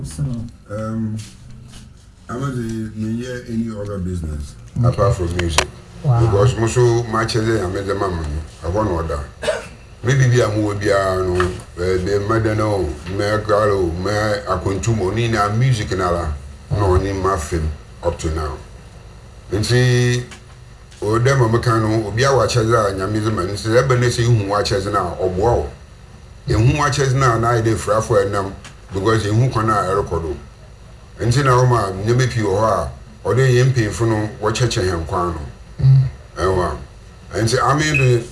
So I was near any other business apart from music. wow. Because most of my children are made the mamma. I want order. Maybe I'm will be the Madano, Mercalo, Mer Akuntumo, Nina, music and Allah, no in my film up to now. And see, or them Americano, be our watchers and Yamizman, so Ebenezer who watches now, or wow. In who watches now, I did for them because in who can I record. And see now, ma, never pure or they ain't paying for no watch him quano. And say, I mean, the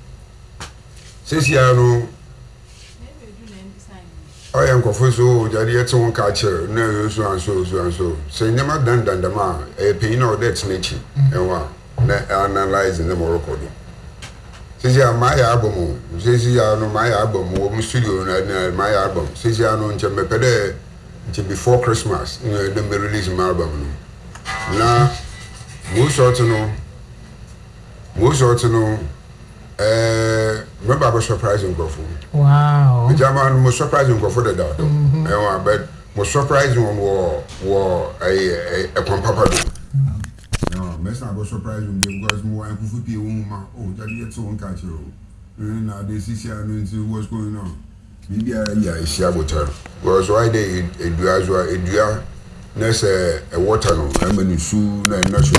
Sisiano. I am confused. Jadi it's one culture. No, so and so, so and so. Say, never done the ma. A pain or that's nature. And what? Analyzing the more recording. Sisia, my album. Sisia, no, my album. Home studio, and my album. Sisia, no, Chamepede. Before Christmas, you know, then we release my album. Now, most of know, remember I was surprising Gofu. Wow. The German most surprising Gofu the daughter. But most surprising one was a Pampapado. No, most I was surprising because more and Kufupi woman, oh, that yet so uncatcher. Now this is here and what's going on. Maybe I see about her. Because why they do as well, a water, no, I'm in the shoe,